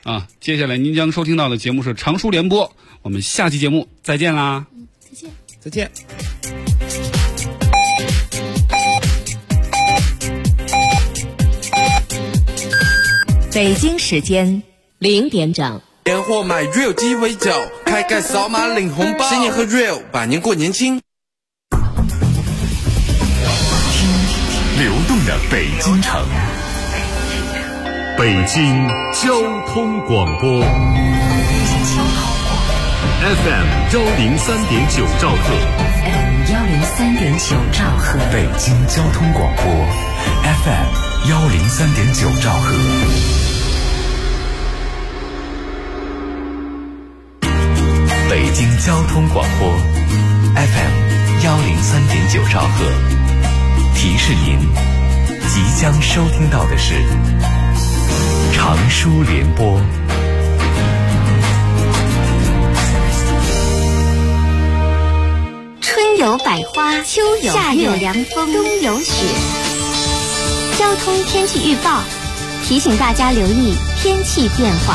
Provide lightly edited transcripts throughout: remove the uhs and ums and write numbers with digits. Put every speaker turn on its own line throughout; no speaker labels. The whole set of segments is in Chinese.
啊。接下来您将收听到的节目是常书联播，我们下期节目再见啦。
再见。
再见。
北京时间0点整。
年货买 real 鸡尾酒，开盖扫码领红包，新年喝 real， 百年过年轻。
流动的北京城，北京交通广播 FM 103.9兆赫
FM 103.9兆赫，
北京交通广播 FM 103.9兆赫。北京交通广播 FM 103.9兆赫，提示您即将收听到的是常书联播。
春有百花，秋有夏有凉风，冬有雪。交通天气预报提醒大家留意天气变化。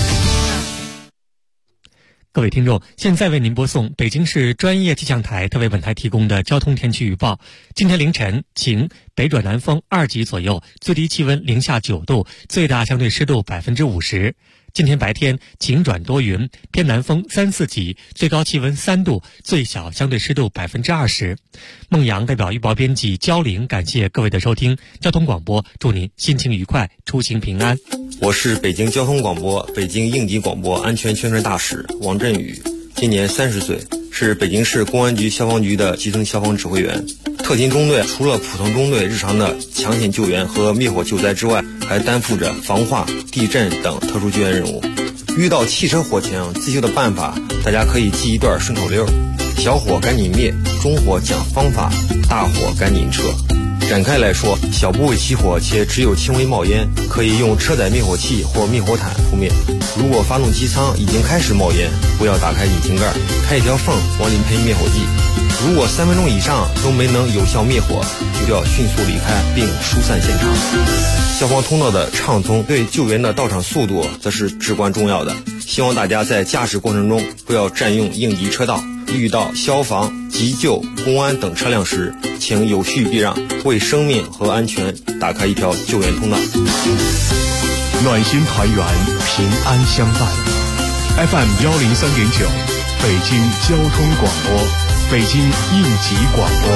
各位听众，现在为您播送北京市专业气象台特为本台提供的交通天气预报。今天凌晨晴，北转南风2级左右，最低气温零下9度，最大相对湿度50%。今天白天晴转多云，偏南风3、4级，最高气温3度，最小相对湿度20%。孟阳代表预报编辑焦玲，感谢各位的收听。交通广播祝您心情愉快，出行平安。
我是北京交通广播北京应急广播安全宣传大使王振宇，今年30岁，是北京市公安局消防局的基层消防指挥员。特勤中队除了普通中队日常的抢险救援和灭火救灾之外，还担负着防化、地震等特殊救援任务。遇到汽车火情，自救的办法大家可以记一段顺口溜：小火赶紧灭，中火讲方法，大火赶紧撤。展开来说，小部位起火且只有轻微冒烟，可以用车载灭火器或灭火毯扑灭。如果发动机舱已经开始冒烟，不要打开引擎盖，开一条缝往里喷灭火剂。如果3分钟以上都没能有效灭火，就要迅速离开并疏散现场。消防通道的畅通对救援的到场速度则是至关重要的。希望大家在驾驶过程中不要占用应急车道，遇到消防、急救、公安等车辆时，请有序避让，为生命和安全打开一条救援通道。
暖心团圆，平安相伴。FM 103.9，北京交通广播，北京应急广播。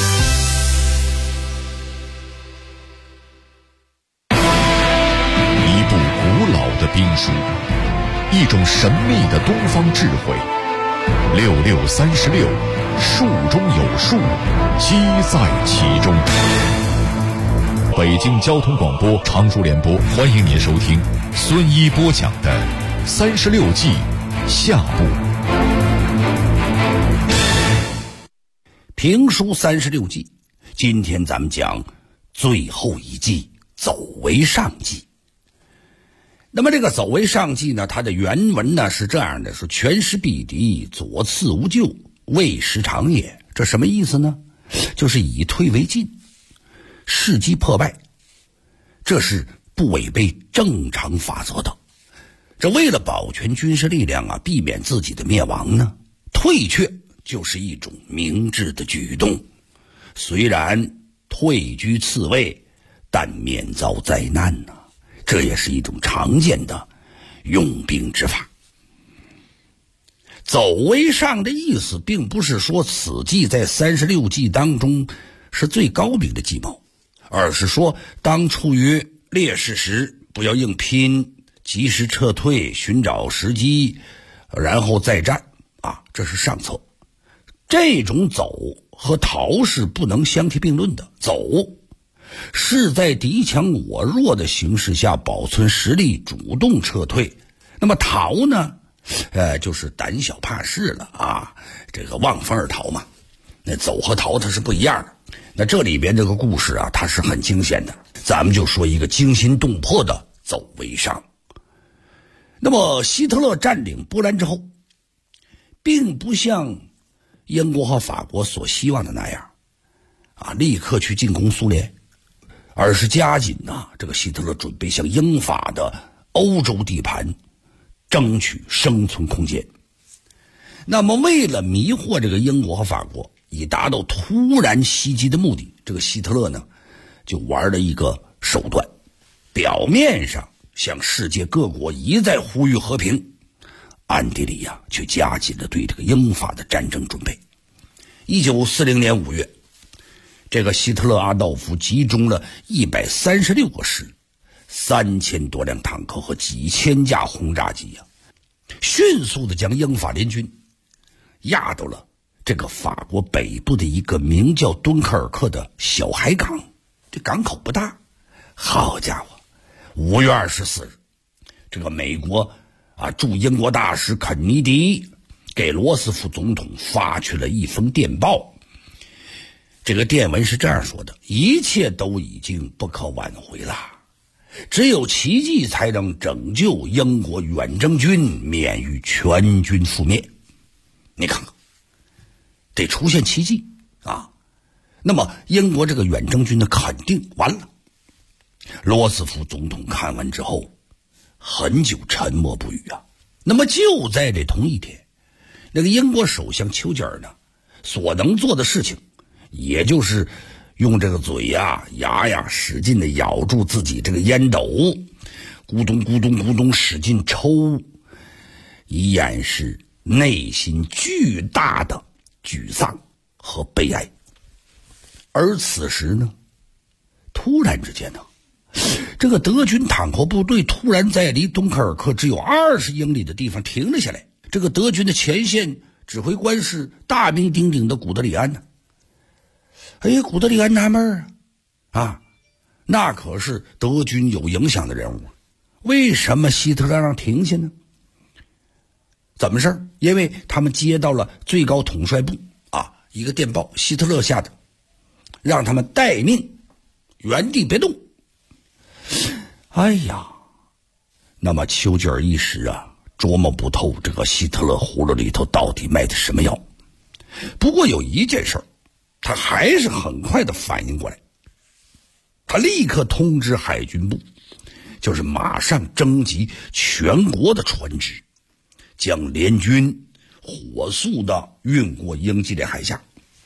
一部古老的兵书，一种神秘的东方智慧。6636，术中有术，机在其中。北京交通广播常书联播，欢迎您收听孙一播讲的36计下部。
评书36计，今天咱们讲最后一计，走为上计。那么这个走为上计呢，它的原文呢是这样的，说全师必敌，左次无咎，未时长也。这什么意思呢？就是以退为进，伺机破败，这是不违背正常法则的。这为了保全军事力量啊，避免自己的灭亡呢，退却就是一种明智的举动。虽然退居次位，但免遭灾难呢，这也是一种常见的用兵之法。走为上的意思并不是说此计在36计当中是最高明的计谋，而是说当处于劣势时，不要硬拼，及时撤退，寻找时机，然后再战啊，这是上策。这种走和逃是不能相提并论的。走是在敌强我弱的形势下保存实力，主动撤退。那么逃呢，就是胆小怕事了啊，这个望风而逃嘛。那走和逃它是不一样的。那这里边这个故事啊，它是很惊险的。咱们就说一个惊心动魄的走为上。那么希特勒占领波兰之后，并不像英国和法国所希望的那样啊，立刻去进攻苏联，而是加紧这个希特勒准备向英法的欧洲地盘争取生存空间。那么为了迷惑这个英国和法国，以达到突然袭击的目的，这个希特勒呢就玩了一个手段，表面上向世界各国一再呼吁和平，暗地里却加紧了对这个英法的战争准备。1940年5月，这个希特勒阿道夫集中了136个师，3000多辆坦克和几千架轰炸机迅速的将英法联军压到了这个法国北部的一个名叫敦刻尔克的小海港。这港口不大，好家伙，5月24日，这个美国驻英国大使肯尼迪给罗斯福总统发去了一封电报。这个电文是这样说的：一切都已经不可挽回了，只有奇迹才能拯救英国远征军免于全军覆灭。你看看，得出现奇迹那么英国这个远征军呢肯定完了。罗斯福总统看完之后很久沉默不语那么就在这同一天，那个英国首相丘吉尔呢所能做的事情，也就是用这个嘴牙使劲的咬住自己这个烟斗，咕咚咕咚咕咚使劲抽，以掩饰内心巨大的沮丧和悲哀。而此时呢，突然之间呢，这个德军坦克部队突然在离敦刻尔克只有20英里的地方停了下来。这个德军的前线指挥官是大名鼎鼎的古德里安呢。古德里安纳闷那可是德军有影响的人物，为什么希特勒让停下呢？怎么事？因为他们接到了最高统帅部一个电报，希特勒下的，让他们待命，原地别动。那么丘吉尔一时琢磨不透这个希特勒葫芦里头到底卖的什么药。不过有一件事他还是很快的反应过来，他立刻通知海军部，就是马上征集全国的船只，将联军火速的运过英吉利海峡。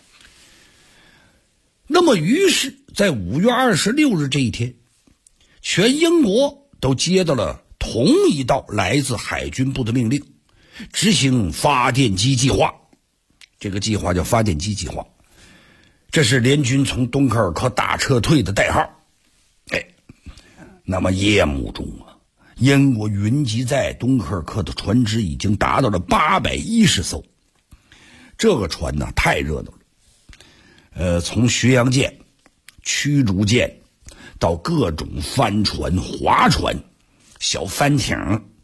那么于是在5月26日这一天，全英国都接到了同一道来自海军部的命令，执行发电机计划。这个计划叫发电机计划，这是联军从敦刻尔克大撤退的代号。那么夜幕中英国云集在敦刻尔克的船只已经达到了810艘。这个船呢太热闹了，从巡洋舰、驱逐舰到各种帆船、划船、小帆艇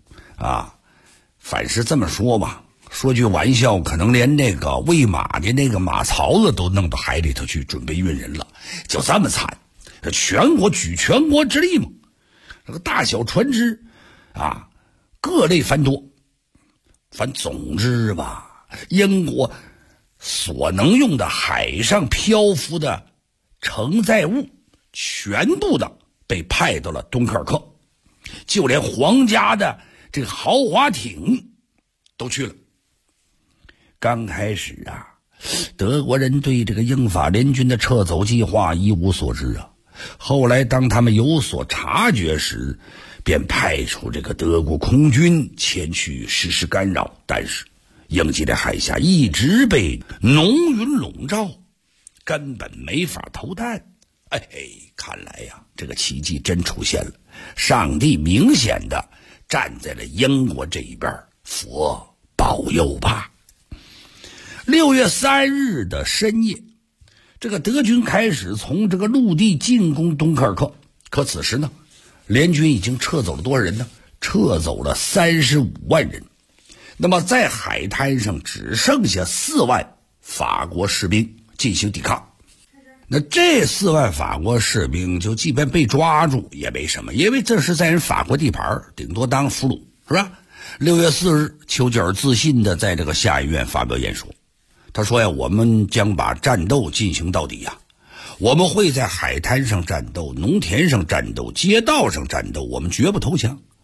反是这么说吧，说句玩笑，可能连那个喂马的那个马槽子都弄到海里头去准备运人了，就这么惨。全国举全国之力嘛，这个大小船只各类繁多。总之吧，英国所能用的海上漂浮的承载物全部的被派到了敦刻尔克，就连皇家的这个豪华艇都去了。刚开始德国人对这个英法联军的撤走计划一无所知后来当他们有所察觉时，便派出这个德国空军前去实施干扰，但是英吉利海峡一直被浓云笼罩，根本没法投弹。看来这个奇迹真出现了，上帝明显的站在了英国这一边，佛保佑吧。6月3日的深夜，这个德军开始从这个陆地进攻敦刻尔克，可此时呢，联军已经撤走了多少人呢？撤走了35万人。那么在海滩上只剩下4万法国士兵进行抵抗。那这4万法国士兵就即便被抓住也没什么，因为这是在人法国地盘，顶多当俘虏，是吧？6月4日，丘吉尔自信的在这个下议院发表演说，他说我们将把战斗进行到底我们会在海滩上战斗，农田上战斗，街道上战斗，我们绝不投降，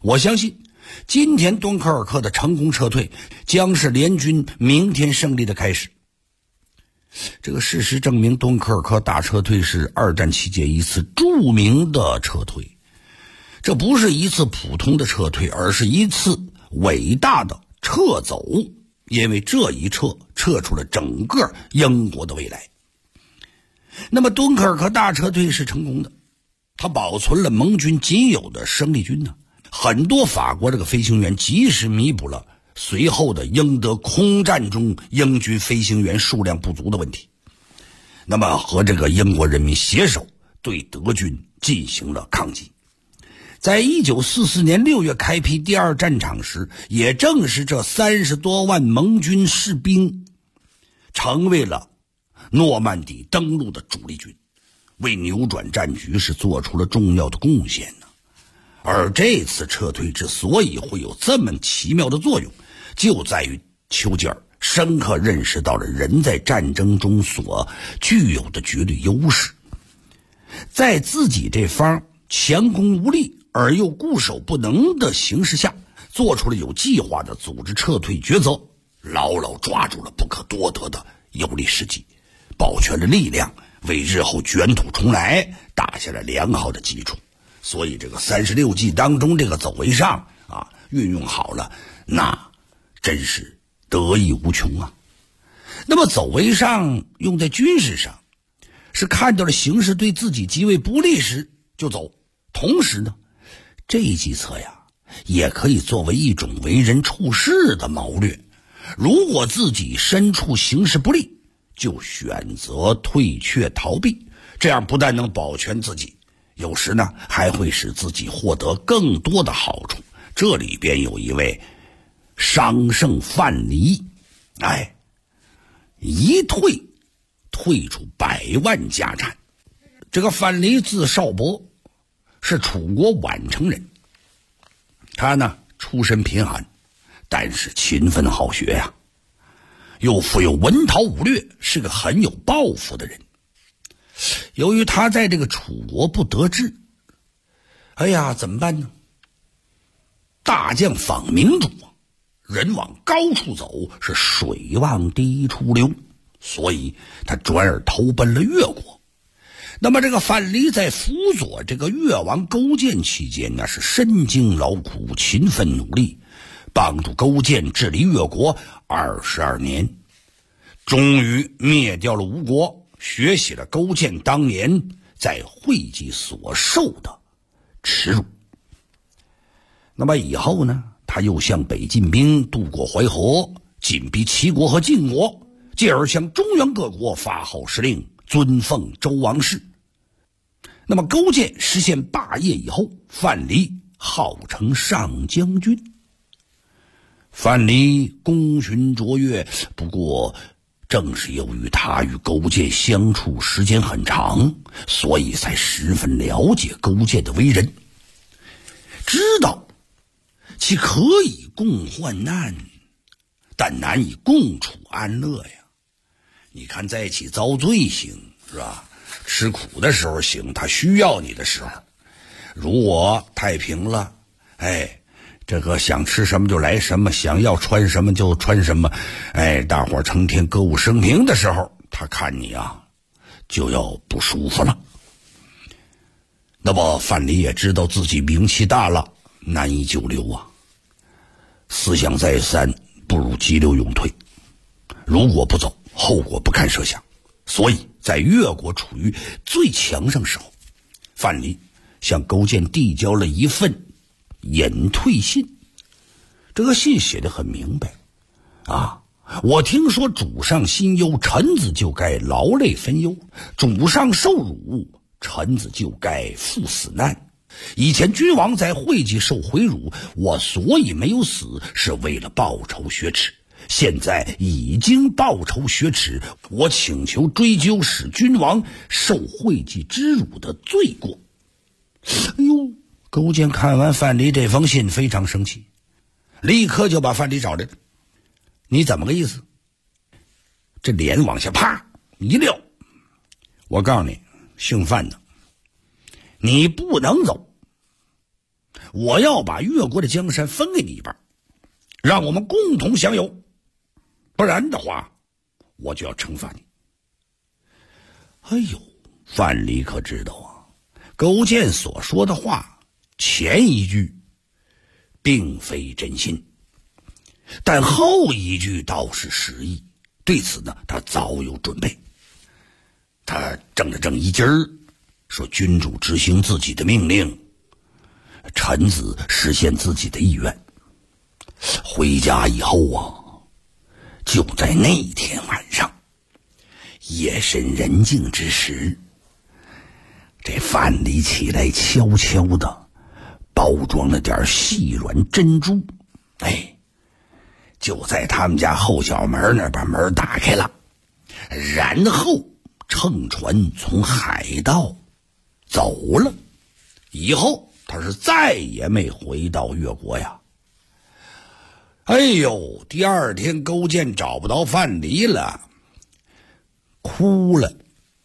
我相信今天敦刻尔克的成功撤退将是联军明天胜利的开始。这个事实证明，敦刻尔克大撤退是二战期间一次著名的撤退。这不是一次普通的撤退，而是一次伟大的撤走，因为这一撤出了整个英国的未来。那么敦刻尔克大撤退是成功的，它保存了盟军仅有的生力军呢。很多法国这个飞行员及时弥补了随后的英德空战中英军飞行员数量不足的问题。那么和这个英国人民携手对德军进行了抗击。在1944年6月开辟第二战场时，也正是这30多万盟军士兵成为了诺曼底登陆的主力军，为扭转战局是做出了重要的贡献呢。而这次撤退之所以会有这么奇妙的作用，就在于丘吉尔深刻认识到了人在战争中所具有的绝对优势，在自己这方强攻无力而又固守不能的形势下，做出了有计划的组织撤退抉择，牢牢抓住了不可多得的有利时机，保全了力量，为日后卷土重来打下了良好的基础。所以这个36计当中这个走为上啊，运用好了，那真是得意无穷啊。那么走为上用在军事上，是看到了形势对自己极为不利时就走，同时呢，这一计策呀也可以作为一种为人处事的谋略。如果自己身处形势不利，就选择退却逃避，这样不但能保全自己，有时呢还会使自己获得更多的好处。这里边有一位商圣范蠡，一退出100万家产。这个范蠡字少伯，是楚国宛城人。他呢出身贫寒，但是勤奋好学呀，又富有文韬武略，是个很有抱负的人。由于他在这个楚国不得志，怎么办呢？大将访明主，人往高处走，是水往低处流，所以他转而投奔了越国。那么这个范蠡在辅佐这个越王勾践期间呢，是身经劳苦，勤奋努力，帮助勾践治理越国22年，终于灭掉了吴国，学习了勾践当年在会稽所受的耻辱。那么以后呢，他又向北进兵，渡过淮河，紧逼齐国和晋国，继而向中原各国发号施令，尊奉周王室。那么勾践实现霸业以后，范蠡号称上将军。范蠡功勋卓越，不过正是由于他与勾践相处时间很长，所以才十分了解勾践的为人，知道其可以共患难，但难以共处安乐呀。你看在一起遭罪行是吧，吃苦的时候行，他需要你的时候，如果太平了，这个想吃什么就来什么，想要穿什么就穿什么，大伙成天歌舞升平的时候，他看你啊就要不舒服了。那么范蠡也知道自己名气大了，难以久留啊，思想再三，不如急流勇退。如果不走，后果不堪设想。所以在越国处于最强盛时候，范蠡向勾践递交了一份隐退信。这个信写得很明白我听说主上辛忧，臣子就该劳累分忧；主上受辱，臣子就该赴死难。以前君王在会稽受回辱，我所以没有死，是为了报仇雪耻。现在已经报仇雪耻，我请求追究使君王受会稽之辱的罪过。勾践看完范蠡这封信非常生气，立刻就把范蠡找来了。你怎么个意思？这脸往下啪一撂，我告诉你，姓范的，你不能走。 我要把越国的江山分给你一半，让我们共同享有，不然的话我就要惩罚你。哎呦，范蠡可知道啊，勾践所说的话前一句并非真心，但后一句倒是实意。对此呢，他早有准备。他正了正衣襟儿，说君主执行自己的命令，臣子实现自己的意愿。回家以后啊，就在那天晚上夜深人静之时，这范蠡起来悄悄的包装了点细软珍珠，就在他们家后小门那把门打开了，然后乘船从海道走了。以后他是再也没回到越国呀。哎呦，第二天勾践找不到范蠡了，哭了。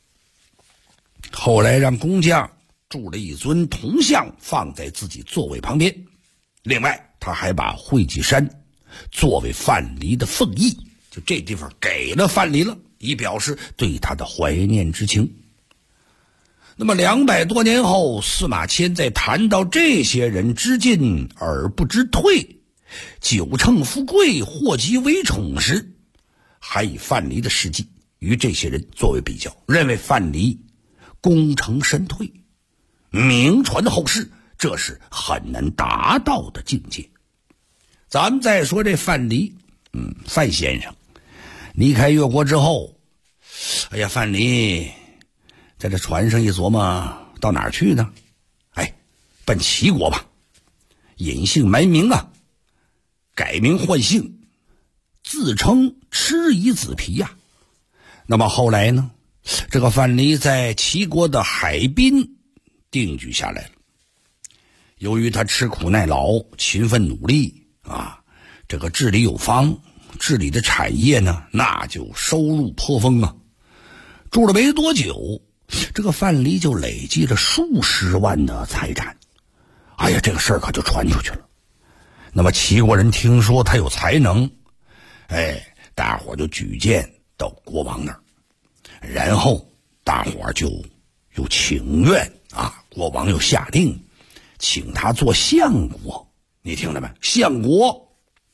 后来让工匠铸了一尊铜像放在自己座位旁边，另外他还把会稽山作为范蠡的凤邑，就这地方给了范蠡了，以表示对他的怀念之情。那么200多年后，司马迁在谈到这些人知进而不知退，久乘富贵，祸及为宠时，还以范蠡的事迹与这些人作为比较，认为范蠡功成身退，名传后世，这是很难达到的境界。咱们再说这范蠡，范先生离开越国之后，范蠡在这船上一琢磨，到哪儿去呢？奔齐国吧，隐姓埋名啊，改名换姓，自称蚩夷子皮呀。那么后来呢，这个范蠡在齐国的海滨定居下来了。由于他吃苦耐劳，勤奋努力啊，这个治理有方，治理的产业呢，那就收入颇丰啊。住了没多久，这个范蠡就累积了数十万的财产。这个事儿可就传出去了。那么齐国人听说他有才能，大伙就举荐到国王那儿，然后大伙就有请愿啊，国王又下令请他做相国。你听着没？相国。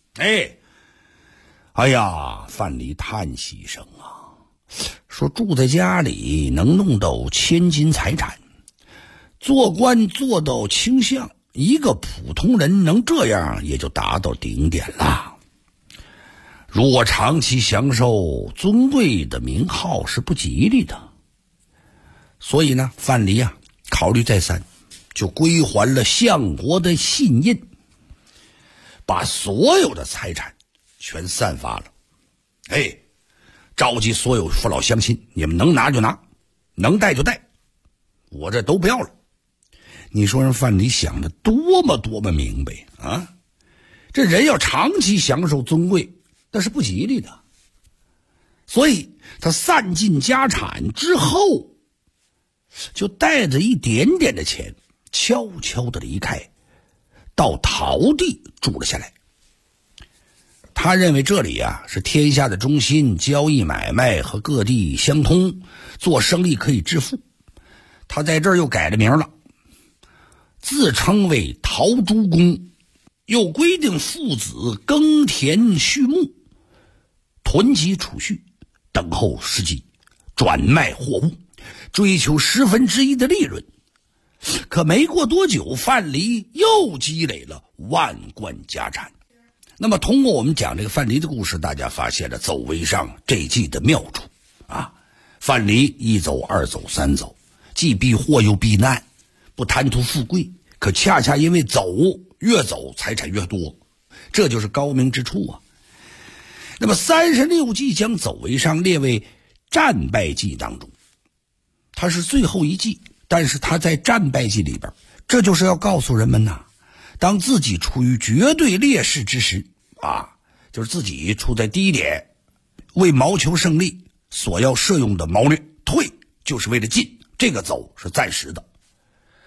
范蠡叹息一声啊，说住在家里能弄到千金财产，做官做到卿相，一个普通人能这样也就达到顶点了。如果长期享受尊贵的名号是不吉利的。所以呢，范蠡考虑再三，就归还了相国的信印，把所有的财产全散发了。召集所有父老乡亲，你们能拿就拿，能带就带，我这都不要了。你说人范蠡想的多么明白啊！这人要长期享受尊贵，那是不吉利的。所以他散尽家产之后，就带着一点点的钱悄悄地离开，到陶地住了下来。他认为这里是天下的中心，交易买卖和各地相通，做生意可以致富。他在这儿又改了名了，自称为陶朱公，又规定父子耕田畜牧，囤积储蓄，等候时机转卖货物，追求1/10的利润。可没过多久，范蠡又积累了万贯家产。那么通过我们讲这个范蠡的故事，大家发现了走为上这一计的妙处啊。范蠡一走二走三走，既避祸又避难，不贪图富贵，可恰恰因为越走财产越多，这就是高明之处啊。那么36计将走为上列为战败计当中，它是最后一计，但是它在战败计里边，这就是要告诉人们当自己处于绝对劣势之时就是自己处在低点，为谋求胜利所要设用的谋略，退就是为了进，这个走是暂时的。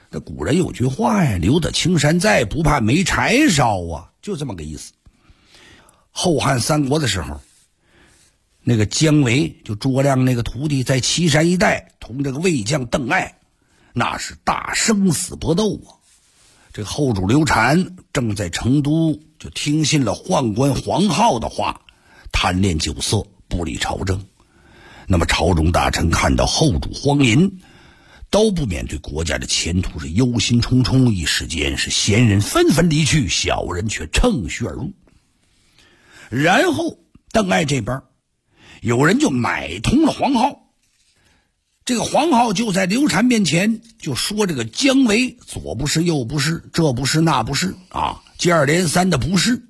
这古人有句话呀，留得青山在，不怕没柴烧啊，就这么个意思。后汉三国的时候，那个姜维就诸葛亮那个徒弟，在岐山一带同这个魏将邓艾，那是大生死搏斗啊。这个后主刘禅正在成都，就听信了宦官黄皓的话，贪恋酒色，不理朝政。那么朝中大臣看到后主荒淫，都不免对国家的前途是忧心忡忡，一时间是贤人纷纷离去，小人却乘虚而入。然后邓艾这边有人就买通了黄皓，这个黄皓就在刘禅面前就说这个姜维左不是右不是，这不是那不是啊，接二连三的不是。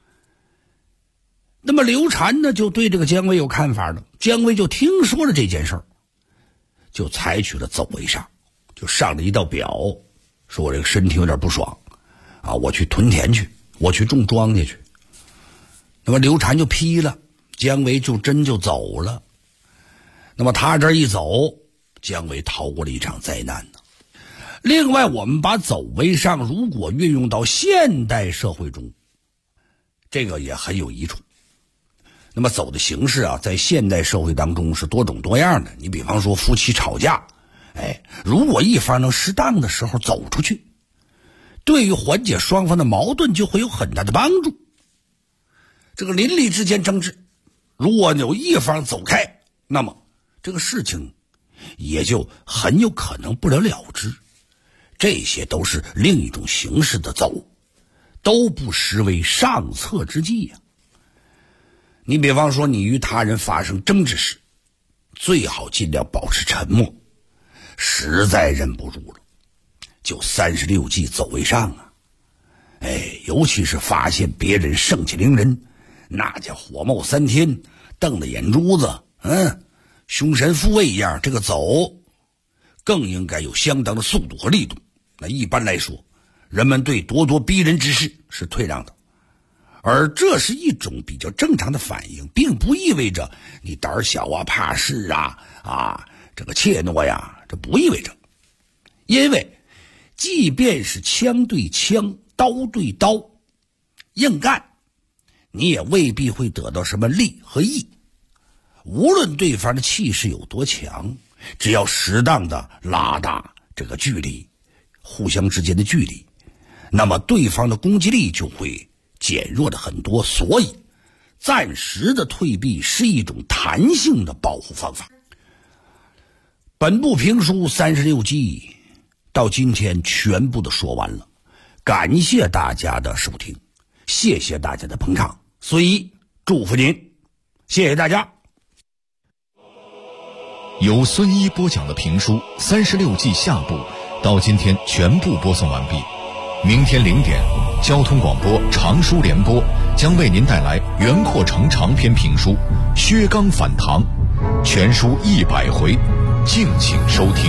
那么刘禅呢就对这个姜维有看法了，姜维就听说了这件事儿，就采取了走为上，就上了一道表，说我这个身体有点不爽啊，我去屯田去，我去种庄稼去。那么刘禅就批了，姜维就真就走了。那么他这一走，姜维逃过了一场灾难呢。另外，我们把走为上如果运用到现代社会中，这个也很有益处。那么走的形式啊，在现代社会当中是多种多样的。你比方说夫妻吵架，如果一方能适当的时候走出去，对于缓解双方的矛盾就会有很大的帮助。这个邻里之间争执，如果有一方走开，那么这个事情也就很有可能不了了之。这些都是另一种形式的走，都不失为上策之计呀。你比方说你与他人发生争执时，最好尽量保持沉默，实在忍不住了，就36计走为上啊。尤其是发现别人盛气凌人，那叫火冒三天，瞪着眼珠子，凶神附位一样，这个走更应该有相当的速度和力度。那一般来说，人们对咄咄逼人之事是退让的，而这是一种比较正常的反应，并不意味着你胆小啊、怕事啊、这个怯懦呀，这不意味着。因为即便是枪对枪、刀对刀，硬干，你也未必会得到什么利和益。无论对方的气势有多强，只要适当的拉大这个距离，互相之间的距离，那么对方的攻击力就会减弱了很多。所以暂时的退避是一种弹性的保护方法。本部评书36计到今天全部的说完了，感谢大家的收听，谢谢大家的捧场，所以祝福您，谢谢大家。
由孙一播讲的评书36计下部到今天全部播送完毕。明天0点，交通广播长书联播将为您带来袁阔成长篇评书《薛刚反唐》，全书100回，敬请收听。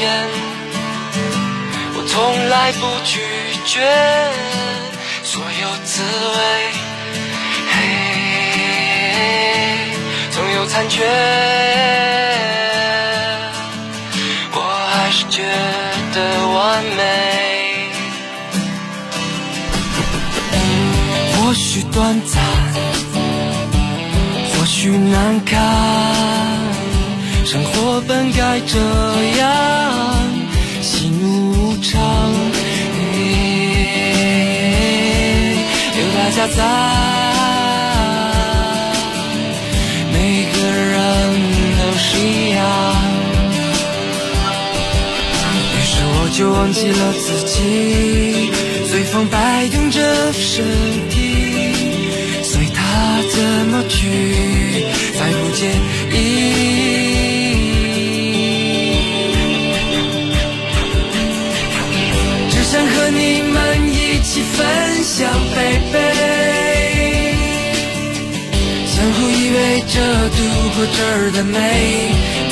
间，我从来不拒绝所有滋味，总有残缺，我还是觉得完美。或许短暂，或许难堪，生活本该这样，喜怒无常，有大家在，每个人都是一样。于是我就忘记了自己，随风摆动着身体，随它怎么去，再不介意。只想和你们一起分享，baby，相互依偎着度过这儿的美。